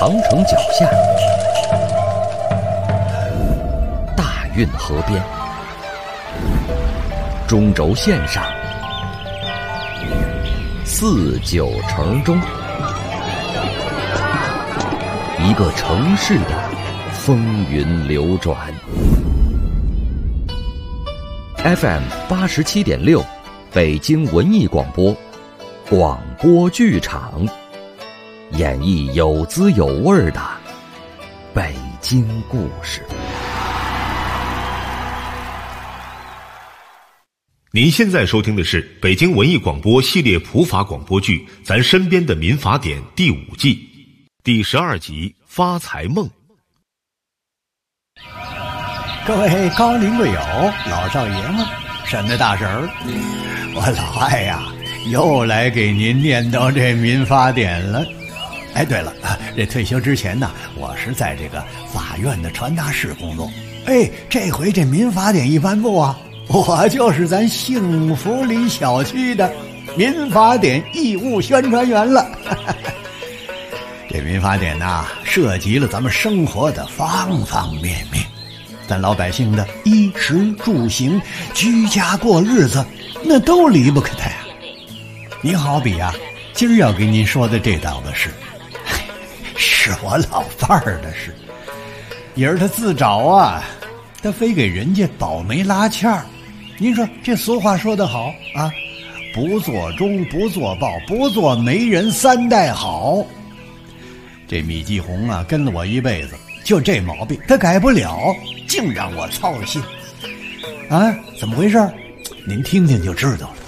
长城脚下，大运河边，中轴线上，四九城中，一个城市的风云流转。FM 87.6，北京文艺广播，广播剧场，演绎有滋有味的北京故事。 您现在收听的是北京文艺广播系列普法广播剧《咱身边的民法典》第5季第12集《发财梦》。 各位高龄贵友、老少爷们、婶子大婶儿，我老艾呀，又来给您念叨这民法典了。哎，对了，这退休之前呢，我是在这个法院的传达室工作。哎，这回这民法典一颁布啊，我就是咱幸福里小区的民法典义务宣传员了。这民法典呐，涉及了咱们生活的方方面面，咱老百姓的衣食住行、居家过日子，那都离不开它呀。你好比啊，今儿要给您说的这档子事，是我老伴儿的事。爷儿他自找啊，他非给人家保媒拉纤儿。您说这俗话说得好啊，不做钟，不做报，不做媒人，3代好。这米继红啊，跟了我一辈子，就这毛病他改不了，净让我操心啊！怎么回事？您听听就知道了。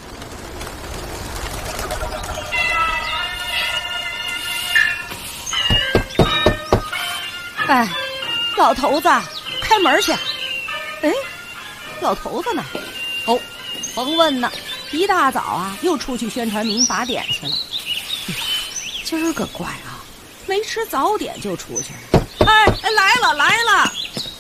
哎，老头子，开门去！哎，老头子呢？哦，甭问呢，一大早啊，又出去宣传民法典去了。今儿个怪啊，没吃早点就出去了。哎，来了！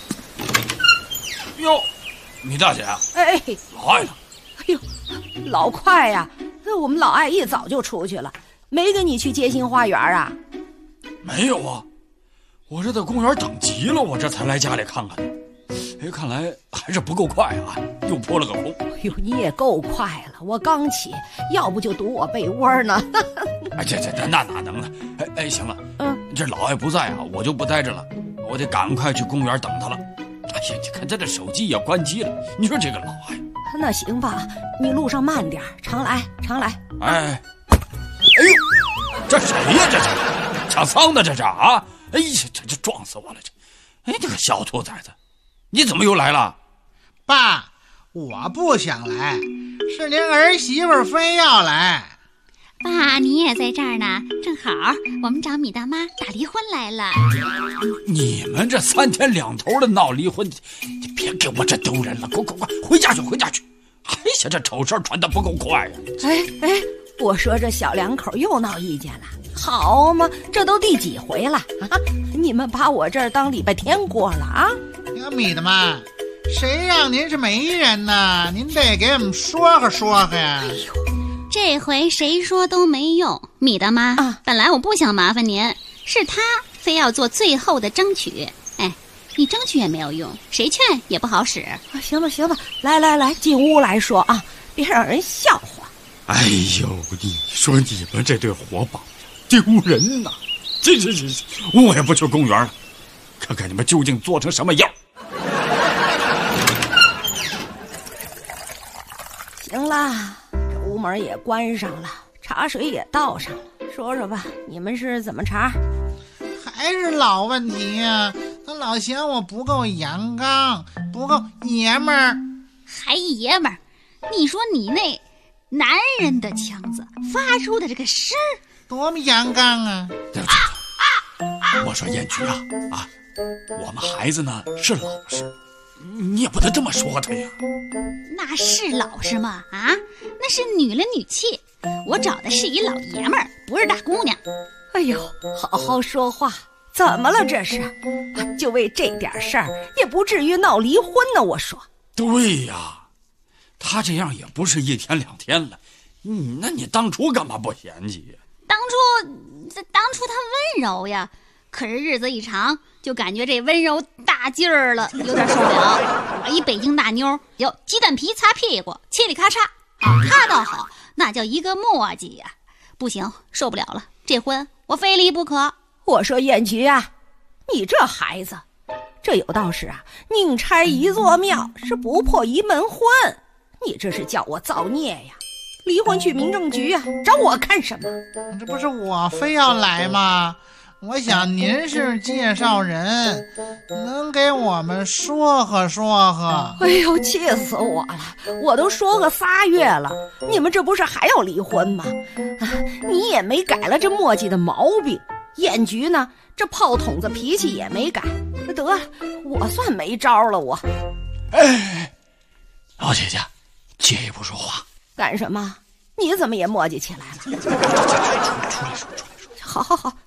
哟，米大姐， 哎， 老艾呢？ 哎呦，老快呀！我们老艾一早就出去了，没跟你去街心花园啊？ 没有啊，我这在公园等急了，我这才来家里看看。哎，看来还是不够快啊，又扑了个空。 哎呦，你也够快了，我刚起，要不就堵我被窝呢。 哎，这那哪能呢？哎，行了，这老艾不在啊，我就不待着了，我得赶快去公园等他了。哎呀，你看他这手机也关机了，你说这个老艾。 那行吧，你路上慢点，常来。 哎呦，这谁呀？这是抢桑的，这是啊！哎呀，这撞死我了！这，哎，这个小兔崽子，你怎么又来了？ 爸，我不想来，是您儿媳妇非要来。 爸，你也在这儿呢，正好我们找米大妈打离婚来了。 你们这3天2头的闹离婚，你别给我这丢人了，快回家去！哎呀，这丑事传得不够快呀！ 哎，我说这小两口又闹意见了，好嘛，这都第几回了啊？你们把我这儿当礼拜天过了啊？ 米大妈，谁让您是媒人呢？您得给我们说和呀。 哎呦，这回谁说都没用。米大妈啊，本来我不想麻烦您，是他非要做最后的争取。哎，你争取也没有用，谁劝也不好使。 行吧，来，进屋来说啊，别让人笑话。 哎呦，你说你们这对活宝丢人呐！这，我也不去公园了，看看你们究竟做成什么样。 行了，这屋门也关上了，茶水也倒上了，说吧，你们是怎么查？ 还是老问题呀，他老嫌我不够阳刚，不够爷们儿。 还爷们儿？你说你那男人的腔子发出的这个声儿， 多么阳刚啊！ 我说燕菊啊，我们孩子呢是老实，你也不能这么说他呀。 那是老实吗？啊，那是女了女气。我找的是一老爷们儿，不是大姑娘。 哎呦，好好说话，怎么了这是？就为这点事儿，也不至于闹离婚呢。我说， 对呀，他这样也不是1天2天了，那你当初干嘛不嫌弃呀？ 当初他温柔呀， 可是日子一长，就感觉这温柔大劲儿了，有点受不了。我一北京大妞，有鸡蛋皮擦屁股，嘁里咔嚓啊，他倒好，那叫一个磨叽呀！不行，受不了了，这婚我非离不可。 我说燕菊啊，你这孩子，这有道是啊，宁拆一座庙，是不破一门婚。你这是叫我造孽呀！离婚去民政局啊，找我干什么？ 这不是我非要来吗？我想您是介绍人，能给我们说和说和。 哎呦，气死我了！我都说个3月了，你们这不是还要离婚吗？你也没改了这磨叽的毛病，燕菊呢，这炮筒子脾气也没改。得了，我算没招了我。 哎，老姐姐，借一步说话。 干什么？你怎么也磨叽起来了？ 出来说。 好。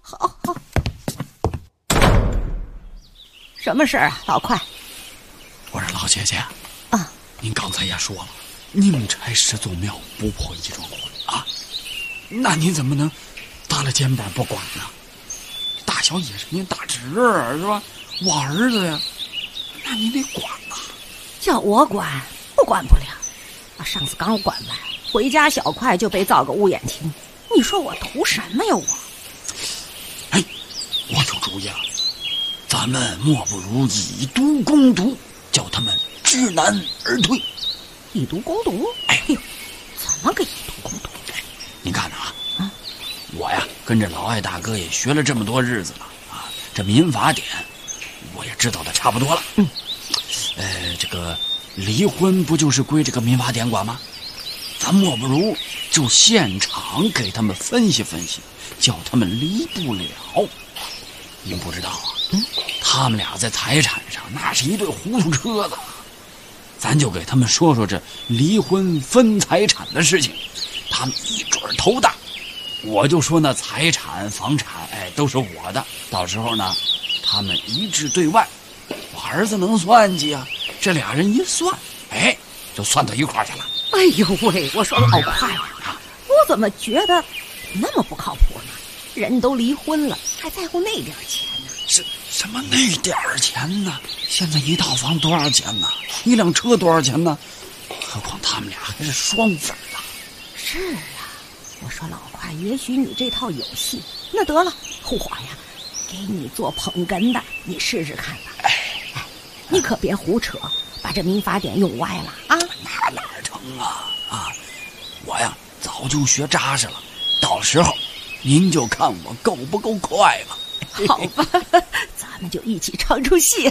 什么事儿啊，老快？ 我说老姐姐啊， 您刚才也说了，宁拆10座庙，不破一桩婚啊。那您怎么能搭了肩膀不管呢？大小也是您大侄儿是吧？我儿子呀，那您得管啊。 叫我管，不管不了。上次刚管完，回家小快就被造个乌眼青。你说我图什么呀我？ 哎，我有主意了，咱们莫不如以毒攻毒，叫他们知难而退。 以毒攻毒？哎呦，怎么个以毒攻毒？ 您看着啊，我呀跟着老艾大哥也学了这么多日子了啊，这民法典我也知道的差不多了。这个离婚不就是归这个民法典管吗？咱莫不如就现场给他们分析分析，叫他们离不了。您不知道啊，他们俩在财产上那是一对糊涂车子，咱就给他们说说这离婚分财产的事情，他们一准头大。我就说那财产房产都是我的，到时候呢他们一致对外。我儿子能算计啊，这俩人一算就算到一块儿去了。 哎呦喂，我说老快呀，我怎么觉得那么不靠谱呢？人都离婚了，还在乎那点钱呢？ 是什么那点钱呢？现在一套房多少钱呢？一辆车多少钱呢？何况他们俩还是双份啊。 是啊，我说老快，也许你这套有戏。那得了，我呀给你做捧哏的，你试试看吧。你可别胡扯，把这民法典用歪了啊！ 那哪成啊！我呀早就学扎实了，到时候您就看我够不够快吧。 好吧，咱们就一起唱出戏。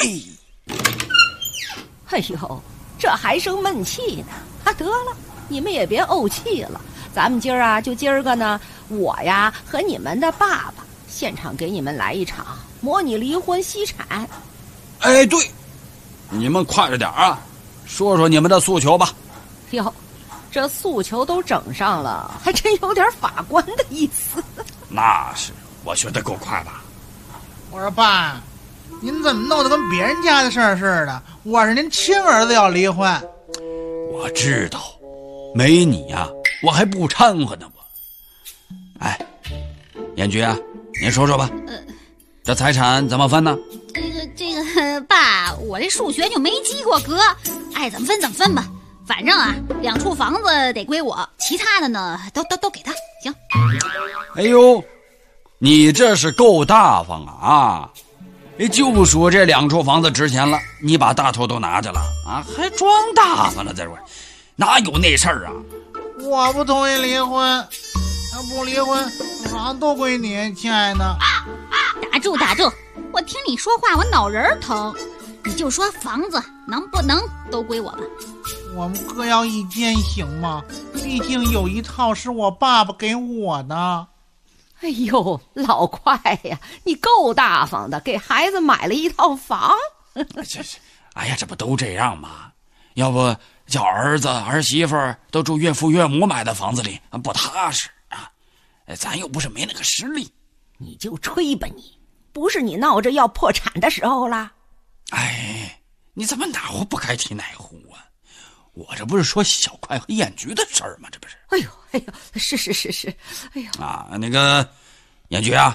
哎呦，这还生闷气呢！得了，你们也别怄气了。咱们今儿个呢，我呀和你们的爸爸现场给你们来一场模拟离婚析产。 对，你们快着点啊，说说你们的诉求吧。 哟，这诉求都整上了，还真有点法官的意思。 那是，我学得够快吧？ 我说爸，您怎么弄得跟别人家的事儿似的？我是您亲儿子要离婚。 我知道，没你呀，我还不掺和呢我。燕菊啊，您说说吧。这财产怎么分呢？ 这个爸，我这数学就没及过格，爱怎么分怎么分吧。反正啊，2处房子得归我，其他的呢都给他，行。 哎呦，你这是够大方啊！就说这2处房子值钱了，你把大头都拿去了啊，还装大发了，在这哪有那事儿啊？ 我不同意离婚，不离婚，房都归你，亲爱的。 打住！我听你说话，我脑仁疼。你就说房子能不能都归我吧？ 我们各要一间行吗？毕竟有一套是我爸爸给我的。 哎呦，老快呀，你够大方的，给孩子买了一套房。 这不都这样吗？要不叫儿子儿媳妇都住岳父岳母买的房子里，不踏实啊！咱又不是没那个实力。 你就吹吧你，不是你闹着要破产的时候了。 你怎么哪壶不开提哪壶啊？我这不是说小快和燕菊的事儿吗？这不是？ 哎呦，是，哎呦那个燕菊啊，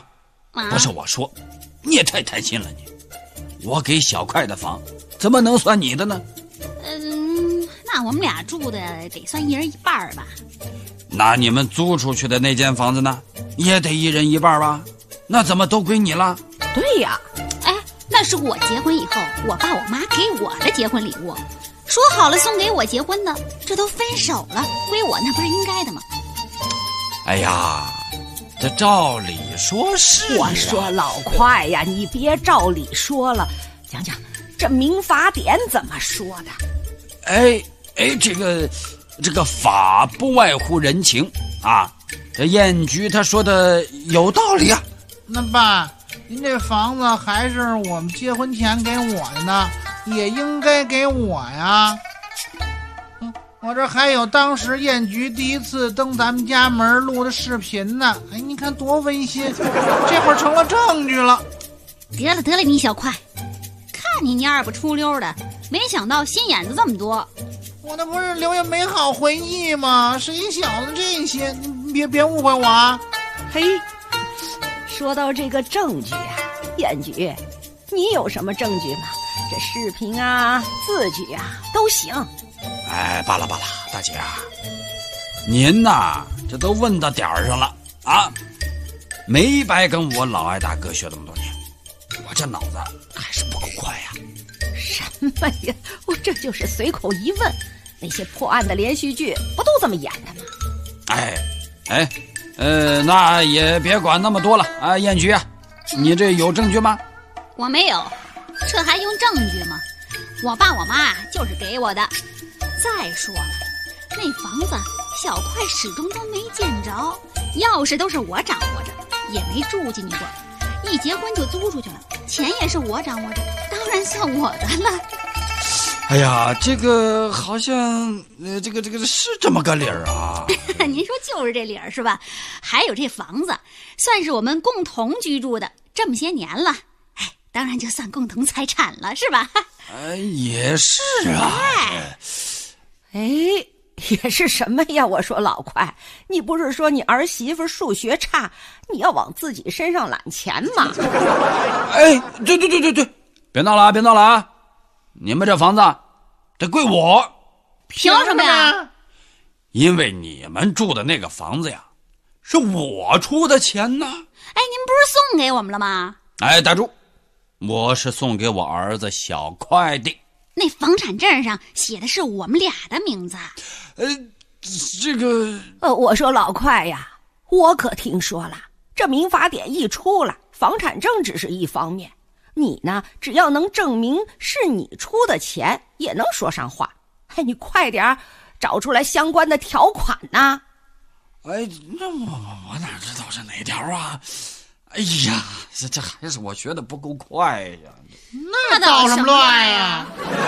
不是我说，你也太贪心了你。我给小快的房怎么能算你的呢？ 那我们俩住的得算一人一半吧。 那你们租出去的那间房子呢，也得一人一半吧？那怎么都归你了？ 对呀， 哎，那是我结婚以后我爸我妈给我的结婚礼物，说好了送给我结婚的，这都分手了，归我那不是应该的吗？ 哎呀，这照理说是我说老快呀，你别照理说了，讲讲这民法典怎么说的。 哎，这个法不外乎人情啊，这燕局他说的有道理啊。 那爸，您这房子还是我们结婚前给我的呢，也应该给我呀。我这还有当时燕局第一次登咱们家门录的视频呢，哎，你看多温馨，这会儿成了证据了。 得了，你小快，看你二不出溜的，没想到心眼子这么多。 我那不是留下美好回忆吗？谁想的这些？你别误会我啊！ 嘿，说到这个证据啊，燕局，你有什么证据吗？这视频啊、字据啊都行。 哎，罢了，大姐啊，您呐，这都问到点儿上了啊，没白跟我老艾大哥学这么多年，我这脑子还是不够快呀。 什么呀？我这就是随口一问，那些破案的连续剧不都这么演的吗？ 那也别管那么多了啊，燕局啊，你这有证据吗？ 我没有，这还用证据吗？我爸我妈就是给我的。再说了，那房子小快始终都没见着，钥匙都是我掌握着，也没住进去过，一结婚就租出去了，钱也是我掌握着，当然算我的了。 哎呀，这个好像这个是这么个理儿啊。 您说就是这理儿是吧？还有这房子算是我们共同居住的这么些年了，哎，当然就算共同财产了是吧？ 也是啊。 哎，也是什么呀？我说老快，你不是说你儿媳妇数学差，你要往自己身上揽钱吗？ 哎，对，别闹了啊！你们这房子得归我。 凭什么呀？ 因为你们住的那个房子呀，是我出的钱呢。哎，您不是送给我们了吗？ 哎，打住，我是送给我儿子小快的。 那房产证上写的是我们俩的名字。 这个我说老快呀，我可听说了，这民法典一出来，房产证只是一方面，你呢，只要能证明是你出的钱，也能说上话。哎，你快点找出来相关的条款呐！ 哎，那我哪知道是哪条啊？哎呀，这还是我学的不够快呀！ 那捣什么乱呀？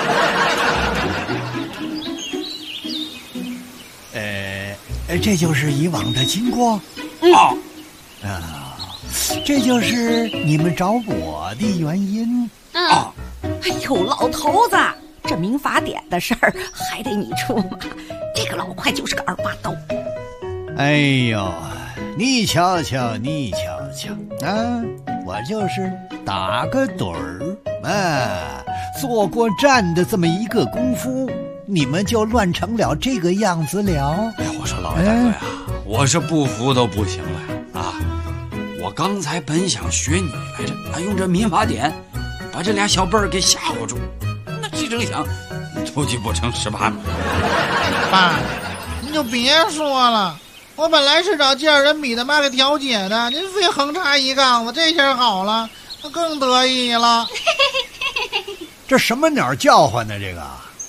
这就是以往的经过。这就是你们找我的原因。 哎呦，老头子，这民法典的事儿还得你出马，这个老快就是个二把刀。 哎呦，你瞧瞧啊，我就是打个盹儿做过站的这么一个功夫，你们就乱成了这个样子了。 哎呀，我说老大哥呀，我是不服都不行了啊！我刚才本想学你来着，用这民法典把这俩小辈儿给吓唬住，那这正想出去不成18米。 爸，你就别说了，我本来是找介尔人比他妈给调解的，您非横插一杠子，这下好了，他更得意了。 这什么鸟叫唤呢？这个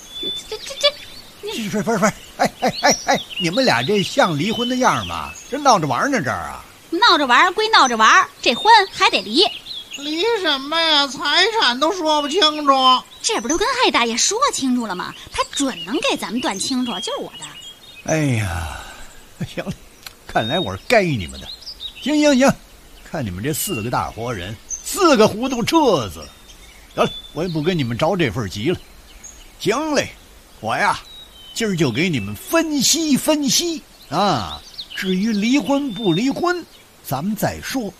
这不是，哎，你们俩这像离婚的样吗？这闹着玩呢这儿啊？ 闹着玩归闹着玩，这婚还得离。 离什么呀？财产都说不清楚。 这不都跟艾大爷说清楚了吗？他准能给咱们断清楚，就是我的。 哎呀，行了，看来我是该你们的。行，看你们这4个大活人，4个糊涂车子。得了，我也不跟你们着这份急了。行嘞，我呀，今儿就给你们分析啊。至于离婚不离婚，咱们再说。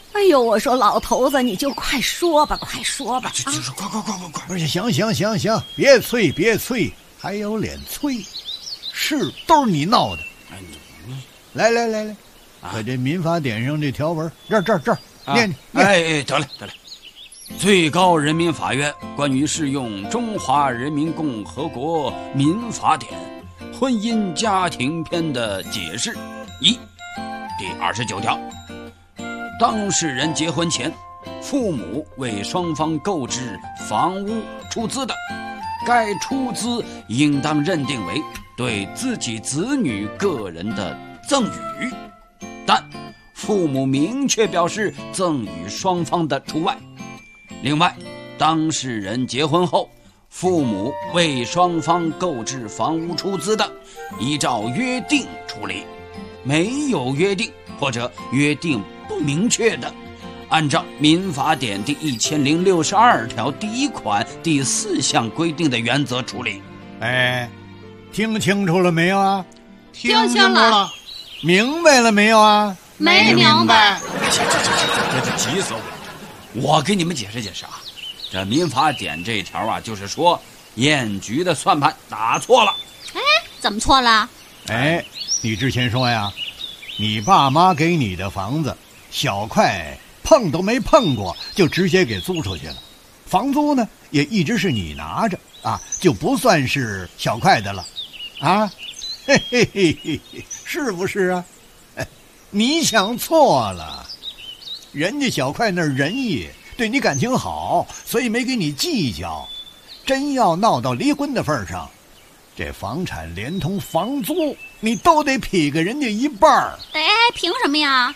哎呦，我说老头子，你就快说吧，快说吧！ 就是快！ 不是，行，别催，还有脸催？是，都是你闹的。来，把这民法典上这条文，这儿，念。 哎，得了。最高人民法院关于适用中华人民共和国民法典婚姻家庭篇的解释1，第29条。当事人结婚前，父母为双方购置房屋出资的，该出资应当认定为对自己子女个人的赠与，但父母明确表示赠与双方的除外。另外，当事人结婚后，父母为双方购置房屋出资的，依照约定处理；没有约定或者约定不明确的，按照民法典第1062条第1款第4项规定的原则处理。 哎，听清楚了没有啊？ 听清楚了。 明白了没有啊？ 没明白。 这急死我！我给你们解释解释啊，这民法典这条啊，就是说验局的算盘打错了。 哎，怎么错了？ 哎，你之前说呀，你爸妈给你的房子小块碰都没碰过，就直接给租出去了，房租呢也一直是你拿着啊，就不算是小块的了啊。嘿嘿嘿嘿，是不是啊？哎，你想错了，人家小块那仁义，对你感情好，所以没给你计较。真要闹到离婚的份上，这房产连同房租你都得劈给人家一半儿。 哎，凭什么呀？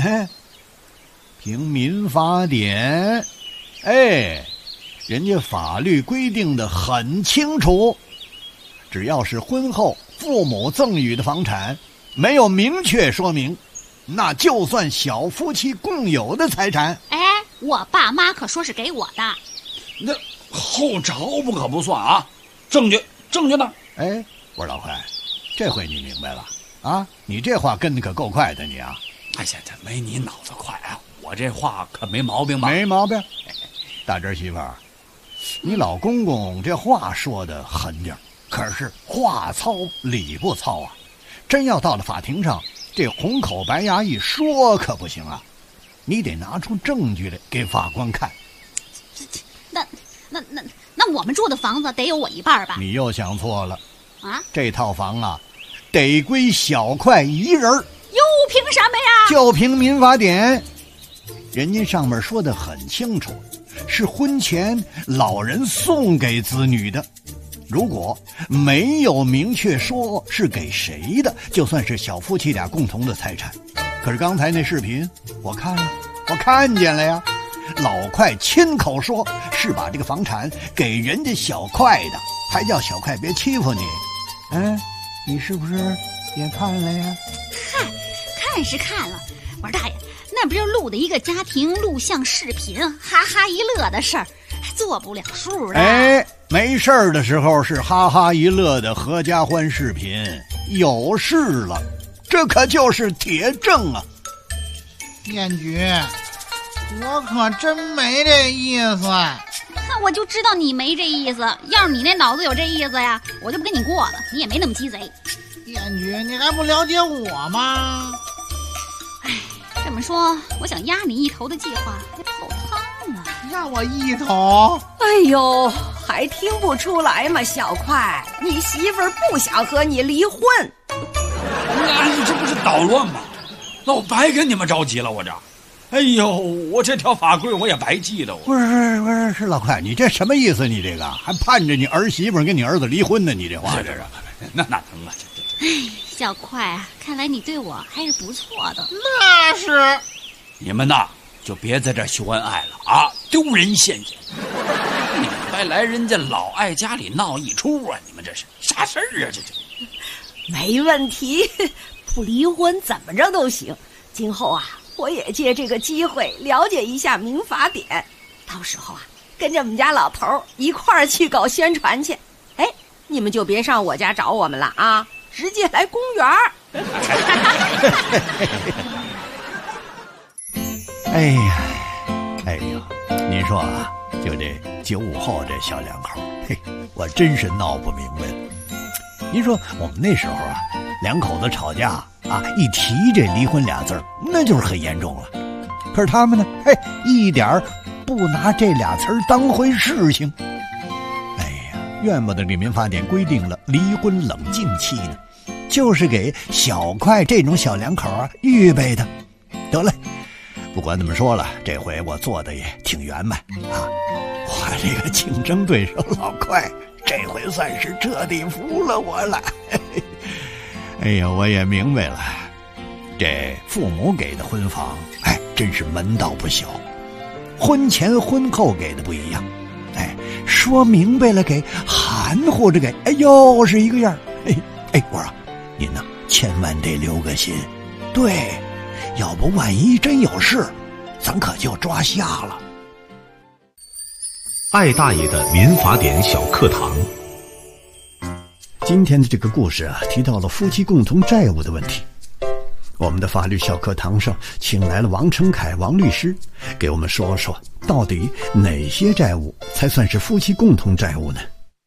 凭民法典。哎，人家法律规定的很清楚，只要是婚后父母赠与的房产，没有明确说明，那就算小夫妻共有的财产。 哎，我爸妈可说是给我的。 那后着不可不算啊，证据呢？ 哎，我说老快，这回你明白了啊？你这话跟的可够快的你啊！ 哎呀，这没你脑子快啊！我这话可没毛病吧？ 没毛病。大侄媳妇儿，你老公公这话说的狠点儿，可是话糙理不糙啊！真要到了法庭上，这红口白牙一说可不行啊！你得拿出证据来给法官看。 那我们住的房子得有我一半吧？ 你又想错了啊！ 这套房啊，得归小块一人。 又凭什么呀？ 就凭民法典，人家上面说的很清楚，是婚前老人送给子女的。如果没有明确说是给谁的，就算是小夫妻俩共同的财产。可是刚才那视频我看见了呀，老快亲口说是把这个房产给人家小快的，还叫小快别欺负你。你是不是也看了呀？ 看是看了，我说大爷，那不就录的一个家庭录像视频，哈哈一乐的事儿，还做不了数的。 哎，没事儿的时候是哈哈一乐的合家欢视频，有事了，这可就是铁证啊！ 燕局，我可真没这意思。 那我就知道你没这意思，要是你那脑子有这意思呀，我就不跟你过了，你也没那么鸡贼。 燕局，你还不了解我吗？ 这么说，我想压你一头的计划还泡汤了。 压我一头？ 哎呦，还听不出来吗？小快，你媳妇儿不想和你离婚。 那你这不是捣乱吗？那我白跟你们着急了，我这。哎呦，我这条法规我也白记的。 不是老快，你这什么意思？你这个还盼着你儿媳妇跟你儿子离婚呢？你这话这是？ 那哪能啊？ 哎，小快啊，看来你对我还是不错的。 那是。 你们呐，就别在这秀恩爱了啊，丢人现眼！你们还来人家老爱家里闹一出啊？你们这是啥事儿啊？这没问题，不离婚怎么着都行。今后啊，我也借这个机会了解一下民法典，到时候啊，跟着我们家老头一块儿去搞宣传去。哎，你们就别上我家找我们了啊，直接来公园。 哎呀，您说啊，就这95后这小两口，嘿，我真是闹不明白了。您说我们那时候啊，两口子吵架啊，一提这离婚俩字儿，那就是很严重了。可是他们呢，嘿，一点不拿这俩词儿当回事情。哎呀，怨不得这民法典规定了离婚冷静期呢，就是给小快这种小两口啊预备的。得嘞，不管怎么说了，这回我做的也挺圆满啊！我这个竞争对手老快，这回算是彻底服了我了。哎呀，我也明白了，这父母给的婚房，哎，真是门道不小。婚前婚后给的不一样，哎，说明白了给，含糊着给，哎，又是一个样。哎，我说您呢，千万得留个心，对，要不万一真有事，咱可就抓瞎了。 艾大爷的民法典小课堂。 今天的这个故事啊，提到了夫妻共同债务的问题。我们的法律小课堂上请来了王成凯王律师，给我们说说到底哪些债务才算是夫妻共同债务呢？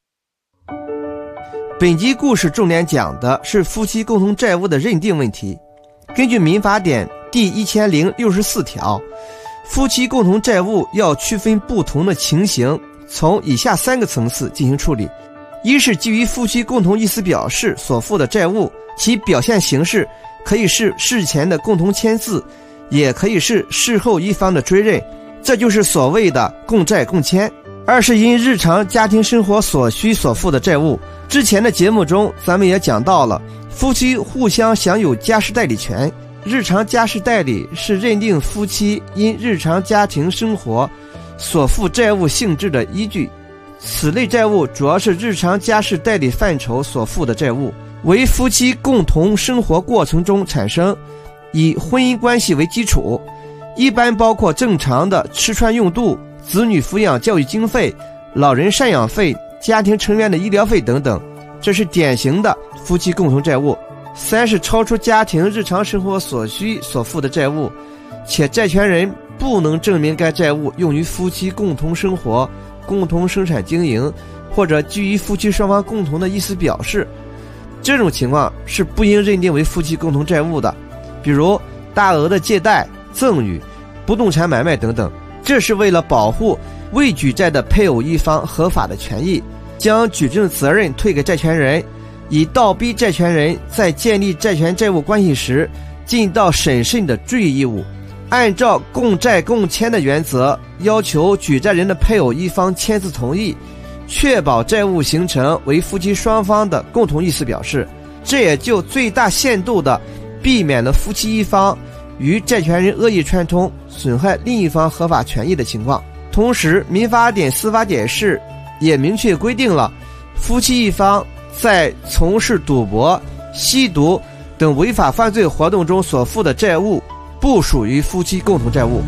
本集故事重点讲的是夫妻共同债务的认定问题。根据民法典第1064条，夫妻共同债务要区分不同的情形，从以下3个层次进行处理。一是基于夫妻共同意思表示所负的债务，其表现形式可以是事前的共同签字，也可以是事后一方的追认，这就是所谓的共债共签。二是因日常家庭生活所需所负的债务。之前的节目中咱们也讲到了，夫妻互相享有家事代理权。日常家事代理是认定夫妻因日常家庭生活所负债务性质的依据。此类债务主要是日常家事代理范畴所负的债务，为夫妻共同生活过程中产生，以婚姻关系为基础，一般包括正常的吃穿用度、子女抚养教育经费、老人赡养费、家庭成员的医疗费等等，这是典型的夫妻共同债务。三是超出家庭日常生活所需所负的债务，且债权人不能证明该债务用于夫妻共同生活、共同生产经营，或者基于夫妻双方共同的意思表示，这种情况是不应认定为夫妻共同债务的。比如大额的借贷、赠与、不动产买卖等等，这是为了保护未举债的配偶一方合法的权益，将举证责任推给债权人，以倒逼债权人在建立债权债务关系时尽到审慎的注意义务，按照共债共签的原则，要求举债人的配偶一方签字同意，确保债务形成为夫妻双方的共同意思表示，这也就最大限度地避免了夫妻一方与债权人恶意串通，损害另一方合法权益的情况。同时，民法典司法解释也明确规定了，夫妻一方在从事赌博、吸毒等违法犯罪活动中所负的债务不属于夫妻共同债务。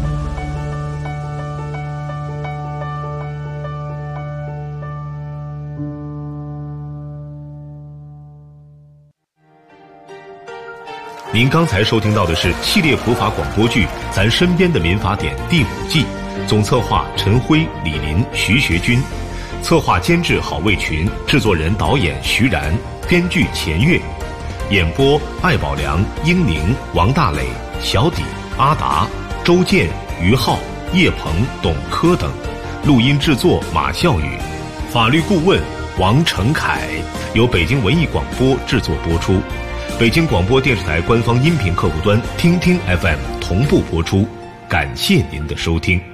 您刚才收听到的是系列普法广播剧《咱身边的民法典》第5季，总策划陈辉、李林、徐学军，策划监制郝卫群，制作人导演徐然，编剧钱月，演播艾宝良、英宁、王大磊、小底、阿达、周建、于浩、叶鹏、董科等，录音制作马笑宇，法律顾问王成凯，由北京文艺广播制作播出。北京广播电视台官方音频客户端听听 FM 同步播出，感谢您的收听。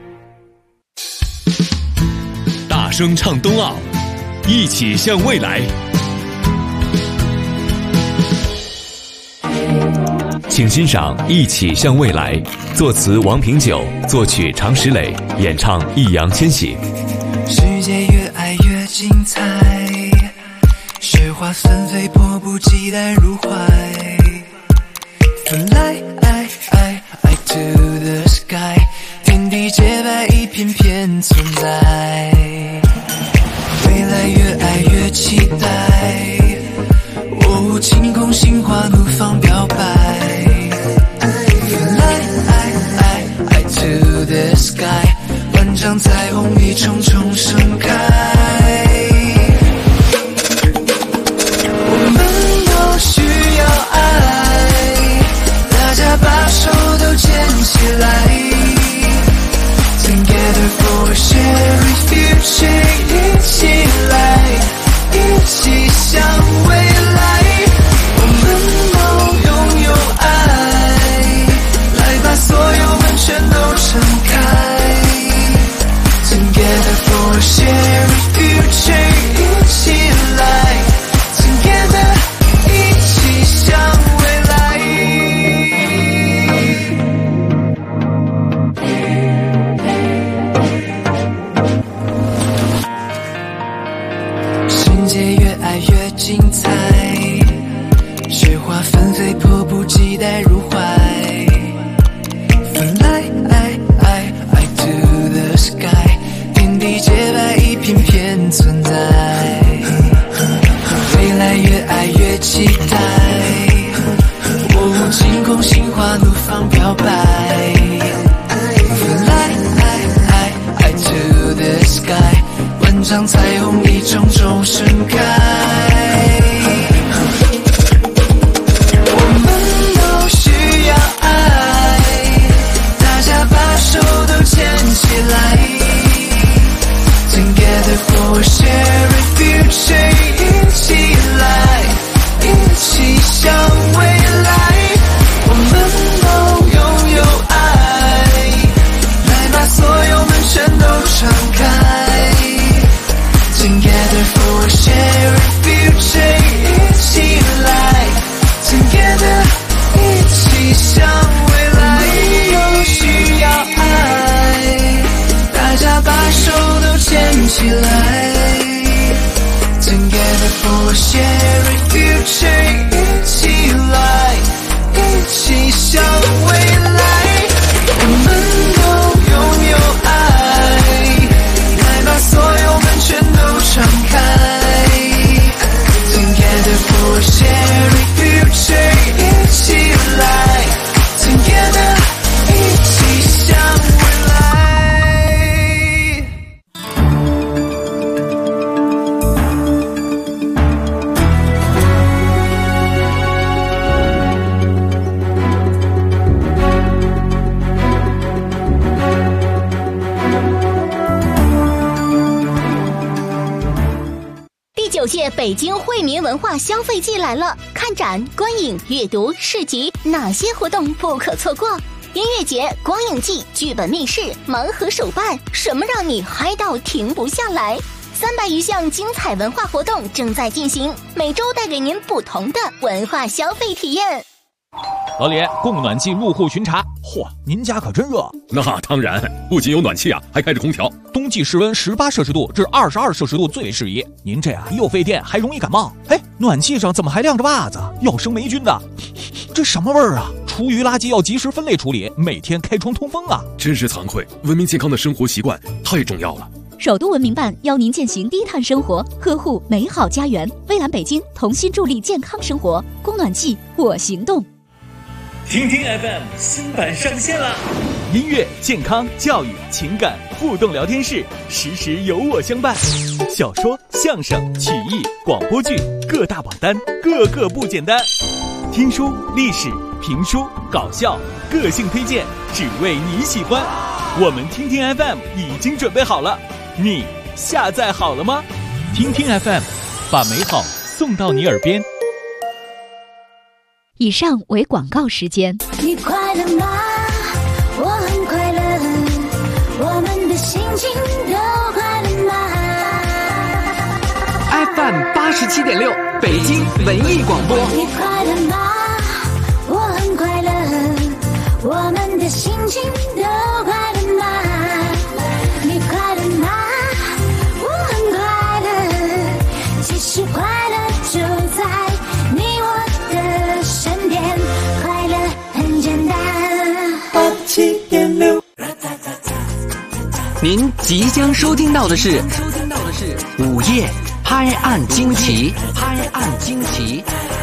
大声唱冬奥，一起向未来。请欣赏《一起向未来》，作词王平久，作曲常石磊，演唱易烊千玺。 世界越爱越精彩，雪花纷飞，迫不及待入怀。Fly to the sky， 天地洁白，一片片存在。未来越爱越期待，晴空心花怒放表白。Fly sky， 万丈彩虹一重重盛开。我们都需要爱，大家把手都牵起来。Together for a shared future， 一起来，一起向未来。我们都拥有爱，来把所有门全都敞开。Together for a shared future， 一起来 ，Together 一起向未来。世界越爱越精彩，雪花纷飞，迫不及待入怀。Fly to the sky， 天地洁白，一片片存在。未来越爱越期待，我无惊恐，心花怒放飘摆。Fly to the sky， 万丈彩虹一重重盛开。我们都需要爱，大家把手都牵起来。Together for a shared future， 一起来，一起向未来。我们都拥有爱，来把所有门全都敞开。Together for a shared future， 一起来 Together 一起向未来。都需要爱，大家把手都牵起来。Together for a shared future， 一起来，一起向未来。我们都拥有爱，来把所有门全都敞开。Together for a shared future， 一起来 Together 一起向未来。 第9届北京惠民文化消费季来了，看展、观影、阅读、市集，哪些活动不可错过？音乐节、光影季、剧本密室、盲盒手办，什么让你嗨到停不下来？300余项精彩文化活动正在进行，每周带给您不同的文化消费体验。 老李，供暖季入户巡查。嚯，您家可真热。 那当然，不仅有暖气啊，还开着空调。 冬季室温18摄氏度至22摄氏度最适宜。您这又费电，还容易感冒。哎，暖气上怎么还晾着袜子？要生霉菌的。这什么味儿啊？厨余垃圾要及时分类处理，每天开窗通风啊。 真是惭愧，文明健康的生活习惯太重要了。 首都文明办邀您践行低碳生活，呵护美好家园。蔚蓝北京同心助力健康生活，供暖季我行动。 听听 FM 新版上线了， 音乐、健康、教育、情感互动聊天室，时时有我相伴。小说、相声、曲艺、广播剧各大榜单，个个不简单。听书、历史、评书、搞笑，个性推荐，只为你喜欢。我们听听 FM 已经准备好了，你下载好了吗？听听 FM， 把美好送到你耳边。 以上为广告时间。 你快乐吗？我很快乐，我们的心情都快乐吗 ？FM 87.6，北京文艺广播。 你快乐吗？我很快乐，我们的心情都快乐吗？你快乐吗？我很快乐，其实快乐就在你我的身边，快乐很简单。87.6， 您即将收听到的是午夜拍案惊奇。